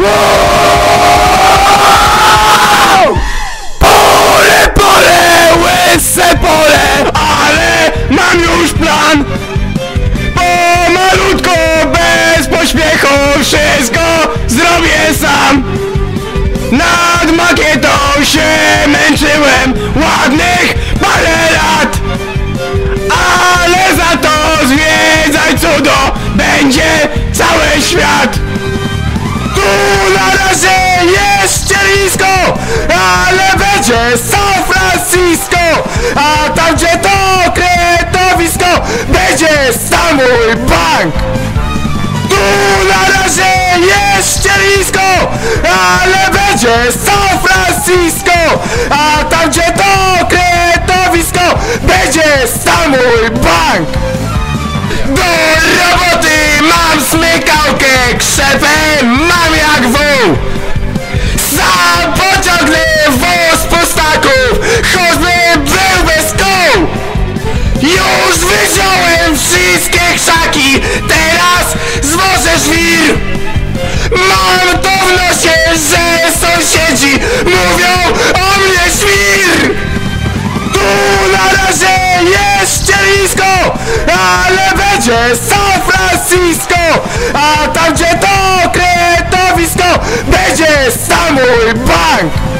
Pole, łyse pole, ale mam już plan. Pomalutko, bez pośpiechu, wszystko zrobię sam. Nad makietą się męczyłem ładnych parę lat, ale za to zwiedzać cudo będzie cały świat. Tu na razie jest ściernisko, ale będzie San Francisco, a tam gdzie to kretowisko będzie sam mój bank. Tu na razie jest ściernisko, ale będzie San Francisco, a tam gdzie to kretowisko będzie sam mój bank. Do roboty mam smykałkę, krzepę mam jak wół. Sam pociągnę wóz pustaków, choćby był bez kół. Już wyciąłem wszystkie krzaki, teraz zwożę żwir. Mam to w nosie, że sąsiedzi mówią o mnie świr. Tu na razie jest ściernisko, ale będzie San Francisco, a tam gdzie to kretowisko będzie sam mój bank.